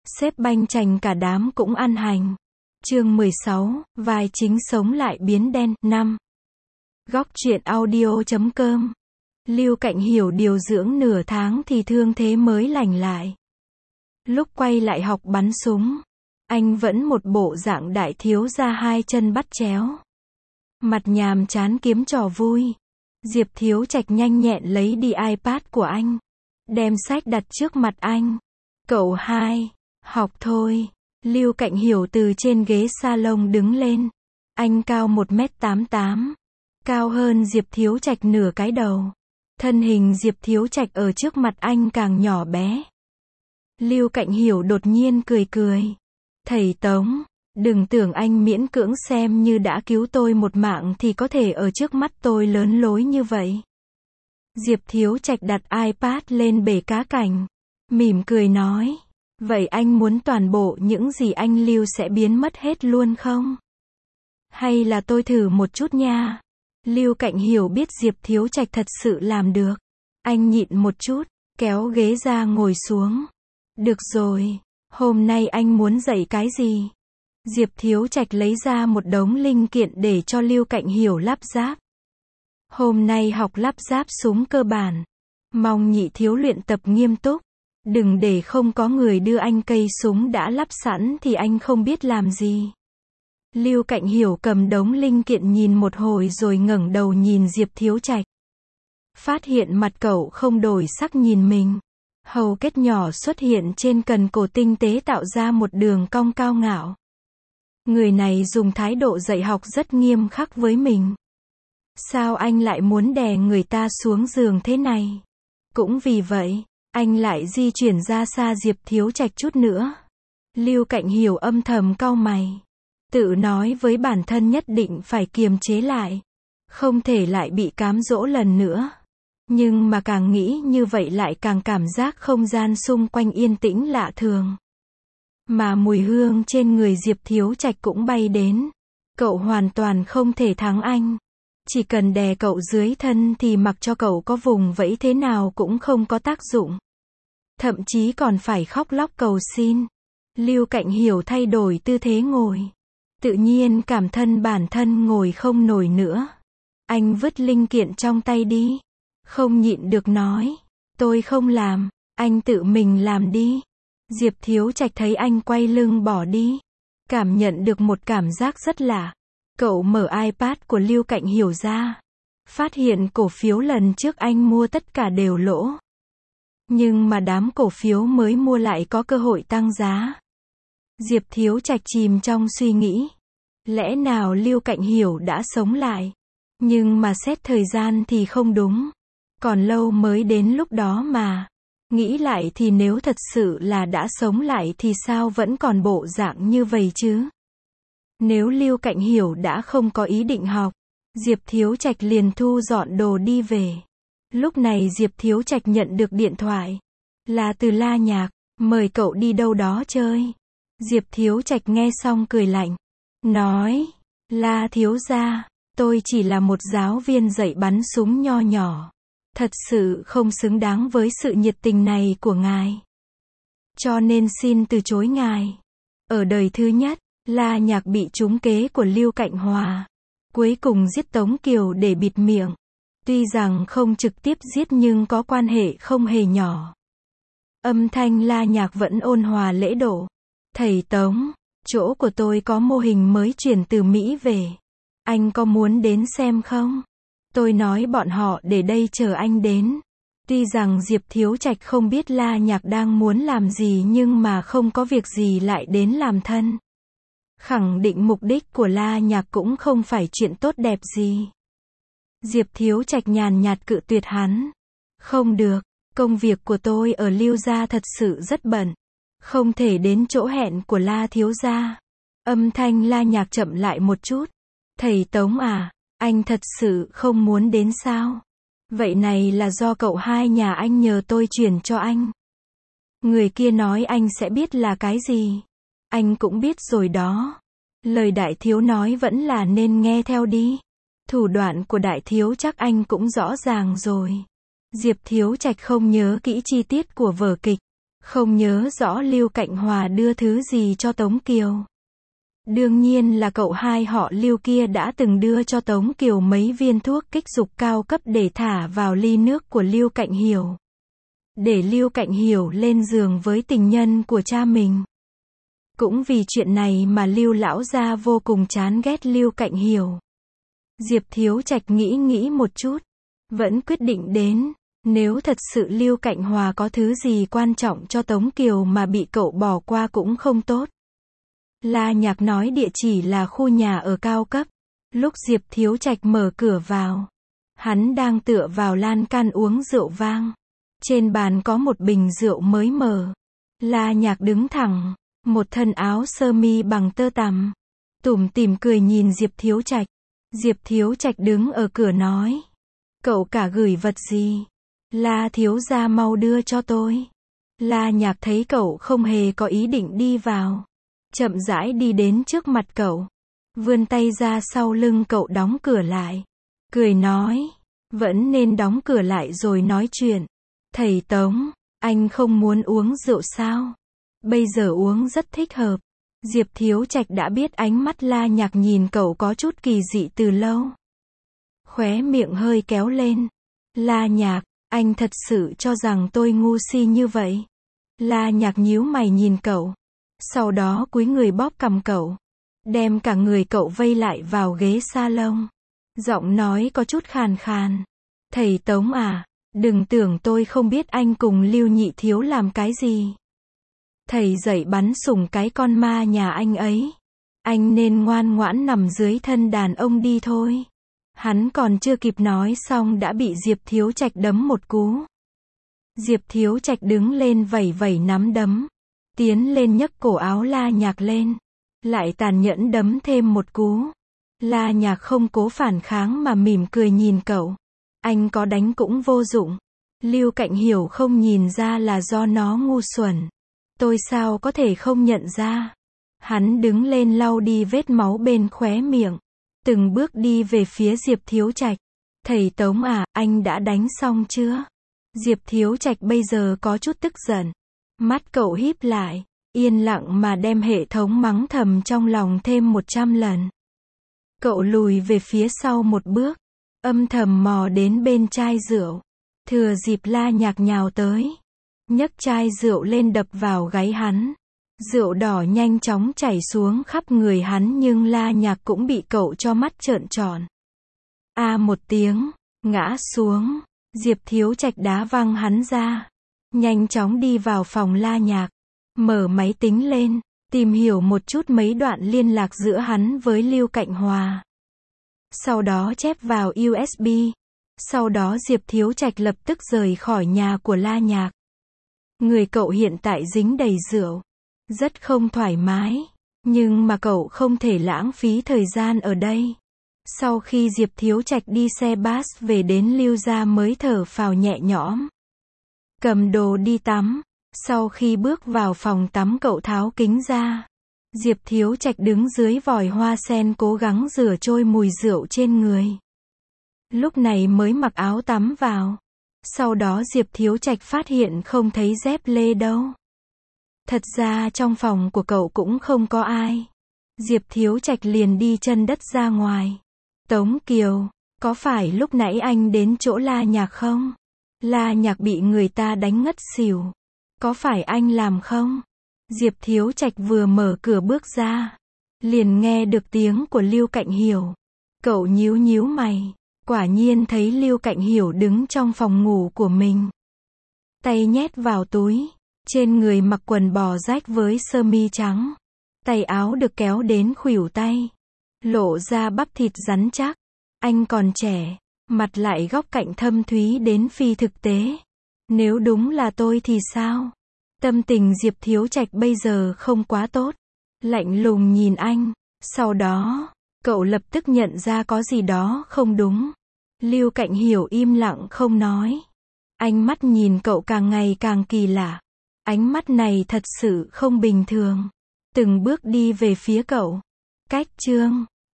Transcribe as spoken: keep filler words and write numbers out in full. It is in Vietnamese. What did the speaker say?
Sếp banh chành cả đám cũng ăn hành. Chương mười sáu, vai chính sống lại biến đen. năm. Góc truyện audio chấm com. Lưu Cạnh Hiểu điều dưỡng nửa tháng thì thương thế mới lành lại. Lúc quay lại học bắn súng, anh vẫn một bộ dạng đại thiếu gia hai chân bắt chéo. Mặt nhàm chán kiếm trò vui. Diệp Thiếu Trạch nhanh nhẹn lấy đi iPad của anh, đem sách đặt trước mặt anh. Cậu hai, học thôi. Lưu Cạnh Hiểu từ trên ghế salon đứng lên. Anh cao một mét tám mươi tám, cao hơn Diệp Thiếu Trạch nửa cái đầu. Thân hình Diệp Thiếu Trạch ở trước mặt anh càng nhỏ bé. Lưu Cạnh Hiểu đột nhiên cười cười. Thầy Tống, đừng tưởng anh miễn cưỡng xem như đã cứu tôi một mạng thì có thể ở trước mắt tôi lớn lối như vậy. Diệp Thiếu Trạch đặt iPad lên bể cá cảnh, mỉm cười nói. Vậy anh muốn toàn bộ những gì anh lưu sẽ biến mất hết luôn không? Hay là tôi thử một chút nha? Lưu Cạnh Hiểu biết Diệp Thiếu Trạch thật sự làm được. Anh nhịn một chút, kéo ghế ra ngồi xuống. Được rồi, hôm nay anh muốn dạy cái gì? Diệp Thiếu Trạch lấy ra một đống linh kiện để cho Lưu Cạnh Hiểu lắp ráp. Hôm nay học lắp ráp súng cơ bản. Mong nhị thiếu luyện tập nghiêm túc. Đừng để không có người đưa anh cây súng đã lắp sẵn thì anh không biết làm gì. Lưu Cạnh Hiểu cầm đống linh kiện nhìn một hồi rồi ngẩng đầu nhìn Diệp Thiếu Trạch. Phát hiện mặt cậu không đổi sắc nhìn mình. Hầu kết nhỏ xuất hiện trên cần cổ tinh tế tạo ra một đường cong cao ngạo. Người này dùng thái độ dạy học rất nghiêm khắc với mình. Sao anh lại muốn đè người ta xuống giường thế này? Cũng vì vậy, anh lại di chuyển ra xa Diệp Thiếu Trạch chút nữa. Lưu Cạnh Hiểu âm thầm cau mày. Tự nói với bản thân nhất định phải kiềm chế lại. Không thể lại bị cám dỗ lần nữa. Nhưng mà càng nghĩ như vậy lại càng cảm giác không gian xung quanh yên tĩnh lạ thường. Mà mùi hương trên người Diệp Thiếu Trạch cũng bay đến. Cậu hoàn toàn không thể thắng anh. Chỉ cần đè cậu dưới thân thì mặc cho cậu có vùng vẫy thế nào cũng không có tác dụng. Thậm chí còn phải khóc lóc cầu xin. Lưu Cạnh Hiểu thay đổi tư thế ngồi. Tự nhiên cảm thân bản thân ngồi không nổi nữa. Anh vứt linh kiện trong tay đi. Không nhịn được nói. Tôi không làm, anh tự mình làm đi. Diệp Thiếu Trạch thấy anh quay lưng bỏ đi. Cảm nhận được một cảm giác rất lạ. Cậu mở iPad của Lưu Cạnh Hiểu ra. Phát hiện cổ phiếu lần trước anh mua tất cả đều lỗ. Nhưng mà đám cổ phiếu mới mua lại có cơ hội tăng giá. Diệp Thiếu Trạch chìm trong suy nghĩ. Lẽ nào Lưu Cạnh Hiểu đã sống lại? Nhưng mà xét thời gian thì không đúng. Còn lâu mới đến lúc đó mà. Nghĩ lại thì nếu thật sự là đã sống lại thì sao vẫn còn bộ dạng như vậy chứ? Nếu Lưu Cạnh Hiểu đã không có ý định học, Diệp Thiếu Trạch liền thu dọn đồ đi về. Lúc này Diệp Thiếu Trạch nhận được điện thoại. Là từ La Nhạc, mời cậu đi đâu đó chơi. Diệp Thiếu Trạch nghe xong cười lạnh. Nói, La thiếu gia, tôi chỉ là một giáo viên dạy bắn súng nho nhỏ. Thật sự không xứng đáng với sự nhiệt tình này của ngài. Cho nên xin từ chối ngài. Ở đời thứ nhất, La Nhạc bị trúng kế của Lưu Cạnh Hòa. Cuối cùng giết Tống Kiều để bịt miệng. Tuy rằng không trực tiếp giết nhưng có quan hệ không hề nhỏ. Âm thanh La Nhạc vẫn ôn hòa lễ độ. Thầy Tống, chỗ của tôi có mô hình mới chuyển từ Mỹ về. Anh có muốn đến xem không? Tôi nói bọn họ để đây chờ anh đến. Tuy rằng Diệp Thiếu Trạch không biết La Nhạc đang muốn làm gì nhưng mà không có việc gì lại đến làm thân. Khẳng định mục đích của La Nhạc cũng không phải chuyện tốt đẹp gì. Diệp Thiếu Trạch nhàn nhạt cự tuyệt hắn. Không được, công việc của tôi ở Lưu gia thật sự rất bận. Không thể đến chỗ hẹn của La thiếu gia. Âm thanh La Nhạc chậm lại một chút. Thầy Tống à, anh thật sự không muốn đến sao? Vậy này là do cậu hai nhà anh nhờ tôi chuyển cho anh. Người kia nói anh sẽ biết là cái gì. Anh cũng biết rồi đó. Lời đại thiếu nói vẫn là nên nghe theo đi. Thủ đoạn của đại thiếu chắc anh cũng rõ ràng rồi. Diệp Thiếu Trạch không nhớ kỹ chi tiết của vở kịch. Không nhớ rõ Lưu Cạnh Hòa đưa thứ gì cho Tống Kiều. Đương nhiên là cậu hai họ Lưu kia đã từng đưa cho Tống Kiều mấy viên thuốc kích dục cao cấp để thả vào ly nước của Lưu Cạnh Hiểu. Để Lưu Cạnh Hiểu lên giường với tình nhân của cha mình. Cũng vì chuyện này mà Lưu lão gia vô cùng chán ghét Lưu Cạnh Hiểu. Diệp Thiếu Trạch nghĩ nghĩ một chút, vẫn quyết định đến, nếu thật sự Lưu Cạnh Hòa có thứ gì quan trọng cho Tống Kiều mà bị cậu bỏ qua cũng không tốt. La Nhạc nói địa chỉ là khu nhà ở cao cấp. Lúc Diệp Thiếu Trạch mở cửa vào, hắn đang tựa vào lan can uống rượu vang. Trên bàn có một bình rượu mới mở. La Nhạc đứng thẳng, một thân áo sơ mi bằng tơ tằm, tủm tỉm cười nhìn Diệp Thiếu Trạch. Diệp Thiếu Trạch đứng ở cửa nói, cậu cả gửi vật gì? La thiếu gia mau đưa cho tôi. La Nhạc thấy cậu không hề có ý định đi vào, chậm rãi đi đến trước mặt cậu, vươn tay ra sau lưng cậu đóng cửa lại, cười nói, vẫn nên đóng cửa lại rồi nói chuyện. Thầy Tống, anh không muốn uống rượu sao? Bây giờ uống rất thích hợp. Diệp Thiếu Trạch đã biết ánh mắt La Nhạc nhìn cậu có chút kỳ dị từ lâu. Khóe miệng hơi kéo lên. La Nhạc, anh thật sự cho rằng tôi ngu si như vậy? La Nhạc nhíu mày nhìn cậu, sau đó cúi người bóp cằm cậu, đem cả người cậu vây lại vào ghế salon. Giọng nói có chút khàn khàn. Thầy Tống à, đừng tưởng tôi không biết anh cùng Lưu Nhị Thiếu làm cái gì. Thầy dạy bắn sủng cái con ma nhà anh ấy. Anh nên ngoan ngoãn nằm dưới thân đàn ông đi thôi. Hắn còn chưa kịp nói xong đã bị Diệp Thiếu Trạch đấm một cú. Diệp Thiếu Trạch đứng lên vẩy vẩy nắm đấm, tiến lên nhấc cổ áo La Nhạc lên, lại tàn nhẫn đấm thêm một cú. La Nhạc không cố phản kháng mà mỉm cười nhìn cậu. Anh có đánh cũng vô dụng. Lưu Cạnh Hiểu không nhìn ra là do nó ngu xuẩn. Tôi sao có thể không nhận ra. Hắn đứng lên lau đi vết máu bên khóe miệng, từng bước đi về phía Diệp Thiếu Trạch. Thầy Tống à, anh đã đánh xong chưa? Diệp Thiếu Trạch bây giờ có chút tức giận. Mắt cậu híp lại, yên lặng mà đem hệ thống mắng thầm trong lòng thêm một trăm lần. Cậu lùi về phía sau một bước, âm thầm mò đến bên chai rượu. Thừa dịp La Nhạc nhào tới, nhấc chai rượu lên đập vào gáy hắn. Rượu đỏ nhanh chóng chảy xuống khắp người hắn nhưng La Nhạc cũng bị cậu cho mắt trợn tròn. A một tiếng, ngã xuống. Diệp Thiếu Trạch đá văng hắn ra, nhanh chóng đi vào phòng La Nhạc, mở máy tính lên, tìm hiểu một chút mấy đoạn liên lạc giữa hắn với Lưu Cạnh Hòa. Sau đó chép vào u ét bê. Sau đó Diệp Thiếu Trạch lập tức rời khỏi nhà của La Nhạc. Người cậu hiện tại dính đầy rượu, rất không thoải mái, nhưng mà cậu không thể lãng phí thời gian ở đây. Sau khi Diệp Thiếu Trạch đi xe bus về đến Lưu gia mới thở phào nhẹ nhõm. Cầm đồ đi tắm. Sau khi bước vào phòng tắm cậu tháo kính ra. Diệp Thiếu Trạch đứng dưới vòi hoa sen cố gắng rửa trôi mùi rượu trên người. Lúc này mới mặc áo tắm vào. Sau đó Diệp Thiếu Trạch phát hiện không thấy dép lê đâu. Thật ra trong phòng của cậu cũng không có ai. Diệp Thiếu Trạch liền đi chân đất ra ngoài. Tống Kiều, có phải lúc nãy anh đến chỗ La Nhạc không? La Nhạc bị người ta đánh ngất xỉu. Có phải anh làm không? Diệp Thiếu Trạch vừa mở cửa bước ra, liền nghe được tiếng của Lưu Cạnh Hiểu. Cậu nhíu nhíu mày, quả nhiên thấy Lưu Cạnh Hiểu đứng trong phòng ngủ của mình. Tay nhét vào túi, trên người mặc quần bò rách với sơ mi trắng. Tay áo được kéo đến khuỷu tay, lộ ra bắp thịt rắn chắc. Anh còn trẻ, mặt lại góc cạnh thâm thúy đến phi thực tế. Nếu đúng là tôi thì sao? Tâm tình Diệp Thiếu Trạch bây giờ không quá tốt. Lạnh lùng nhìn anh, sau đó, cậu lập tức nhận ra có gì đó không đúng. Lưu Cạnh Hiểu im lặng không nói. Ánh mắt nhìn cậu càng ngày càng kỳ lạ. Ánh mắt này thật sự không bình thường. Từng bước đi về phía cậu. Cách chương